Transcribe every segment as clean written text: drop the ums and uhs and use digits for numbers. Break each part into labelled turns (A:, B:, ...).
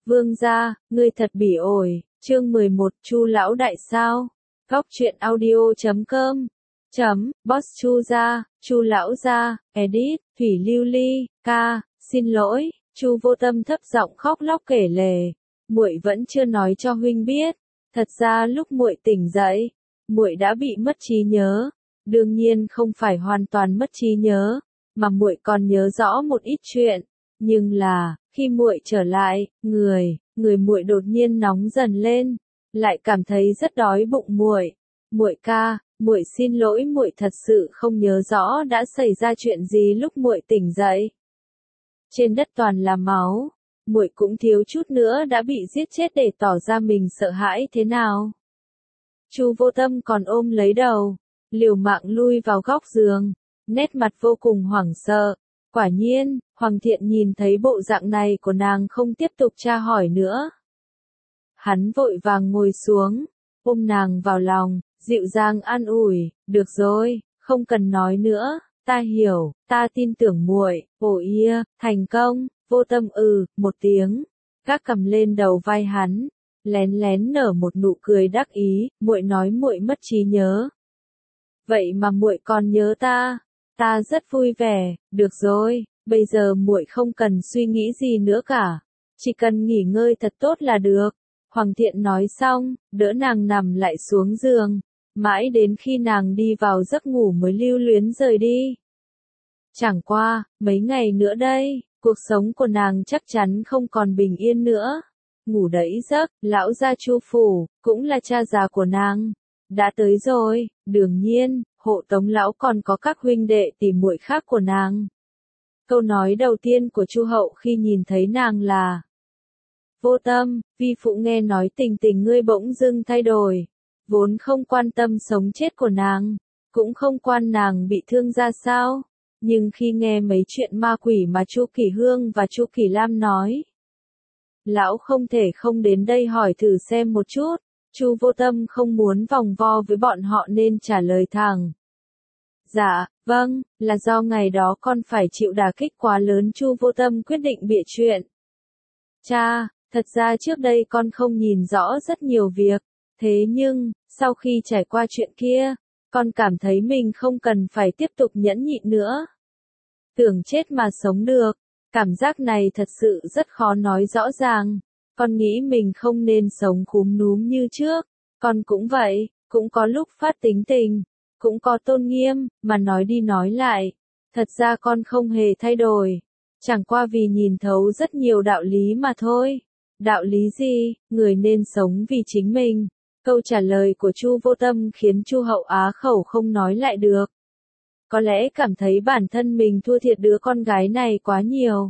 A: Vương gia, ngươi thật bỉ ổi. Chương 11, Chu lão đại sao? Góc truyện audio.com Boss Chu gia, Chu lão gia, edit, Thủy Lưu Ly, ca, xin lỗi. Chu Vô Tâm thấp giọng khóc lóc kể lể, muội vẫn chưa nói cho huynh biết, thật ra lúc muội tỉnh dậy, muội đã bị mất trí nhớ, đương nhiên không phải hoàn toàn mất trí nhớ, mà muội còn nhớ rõ một ít chuyện, nhưng là, khi muội trở lại, người muội đột nhiên nóng dần lên, lại cảm thấy rất đói bụng muội. Muội ca, muội xin lỗi, muội thật sự không nhớ rõ đã xảy ra chuyện gì lúc muội tỉnh dậy. Trên đất toàn là máu, muội cũng thiếu chút nữa đã bị giết chết để tỏ ra mình sợ hãi thế nào. Chu Vô Tâm còn ôm lấy đầu, liều mạng lui vào góc giường, nét mặt vô cùng hoảng sợ. Quả nhiên, Hoàng Thiện nhìn thấy bộ dạng này của nàng không tiếp tục tra hỏi nữa. Hắn vội vàng ngồi xuống, ôm nàng vào lòng, dịu dàng an ủi, được rồi, không cần nói nữa, ta hiểu, ta tin tưởng muội. Ồ ia, thành công. Vô Tâm một tiếng, gác cầm lên đầu vai hắn, lén lén nở một nụ cười đắc ý, muội nói muội mất trí nhớ. Vậy mà muội còn nhớ ta rất vui vẻ, được rồi, bây giờ muội không cần suy nghĩ gì nữa cả, chỉ cần nghỉ ngơi thật tốt là được. Hoàng Thiện nói xong, đỡ nàng nằm lại xuống giường, mãi đến khi nàng đi vào giấc ngủ mới lưu luyến rời đi. Chẳng qua, mấy ngày nữa đây, cuộc sống của nàng chắc chắn không còn bình yên nữa. Ngủ đẫy giấc, lão gia Chu phủ, cũng là cha già của nàng, đã tới rồi, đương nhiên, hộ tống lão còn có các huynh đệ tỉ muội khác của nàng. Câu nói đầu tiên của Chu hậu khi nhìn thấy nàng là: Vô Tâm, vi phụ nghe nói tình tình ngươi bỗng dưng thay đổi, vốn không quan tâm sống chết của nàng, cũng không quan nàng bị thương ra sao, nhưng khi nghe mấy chuyện ma quỷ mà Chu Kỳ Hương và Chu Kỳ Lam nói, lão không thể không đến đây hỏi thử xem một chút. Chu Vô Tâm không muốn vòng vo với bọn họ nên trả lời thẳng. Dạ, vâng, là do ngày đó con phải chịu đả kích quá lớn. Chu Vô Tâm quyết định bịa chuyện. Cha, thật ra trước đây con không nhìn rõ rất nhiều việc, thế nhưng, sau khi trải qua chuyện kia, con cảm thấy mình không cần phải tiếp tục nhẫn nhịn nữa. Tưởng chết mà sống được, cảm giác này thật sự rất khó nói rõ ràng. Con nghĩ mình không nên sống cúm núm như trước, con cũng vậy, cũng có lúc phát tính tình, cũng có tôn nghiêm, mà nói đi nói lại, thật ra con không hề thay đổi, chẳng qua vì nhìn thấu rất nhiều đạo lý mà thôi. Đạo lý gì? Người nên sống vì chính mình. Câu trả lời của Chu Vô Tâm khiến Chu hậu á khẩu không nói lại được. Có lẽ cảm thấy bản thân mình thua thiệt đứa con gái này quá nhiều.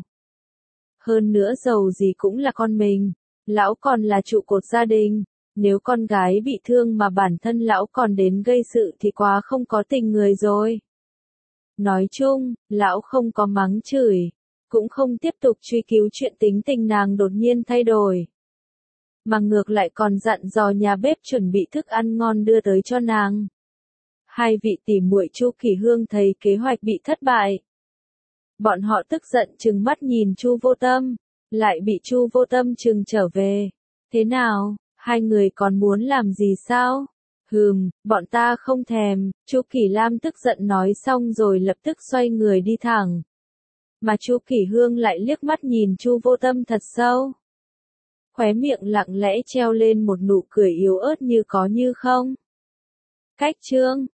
A: Hơn nữa dầu gì cũng là con mình, lão còn là trụ cột gia đình, nếu con gái bị thương mà bản thân lão còn đến gây sự thì quá không có tình người rồi. Nói chung, lão không có mắng chửi, cũng không tiếp tục truy cứu chuyện tính tình nàng đột nhiên thay đổi, mà ngược lại còn dặn dò nhà bếp chuẩn bị thức ăn ngon đưa tới cho nàng. Hai vị tỷ muội Chu Kỳ Hương thấy kế hoạch bị thất bại, bọn họ tức giận trừng mắt nhìn Chu Vô Tâm, lại bị Chu Vô Tâm trừng trở về. Thế nào, hai người còn muốn làm gì sao? Bọn ta không thèm. Chu Kỳ Lam tức giận nói xong rồi lập tức xoay người đi thẳng. Mà Chu Kỳ Hương lại liếc mắt nhìn Chu Vô Tâm thật sâu. Khóe miệng lặng lẽ treo lên một nụ cười yếu ớt như có như không. Cách chương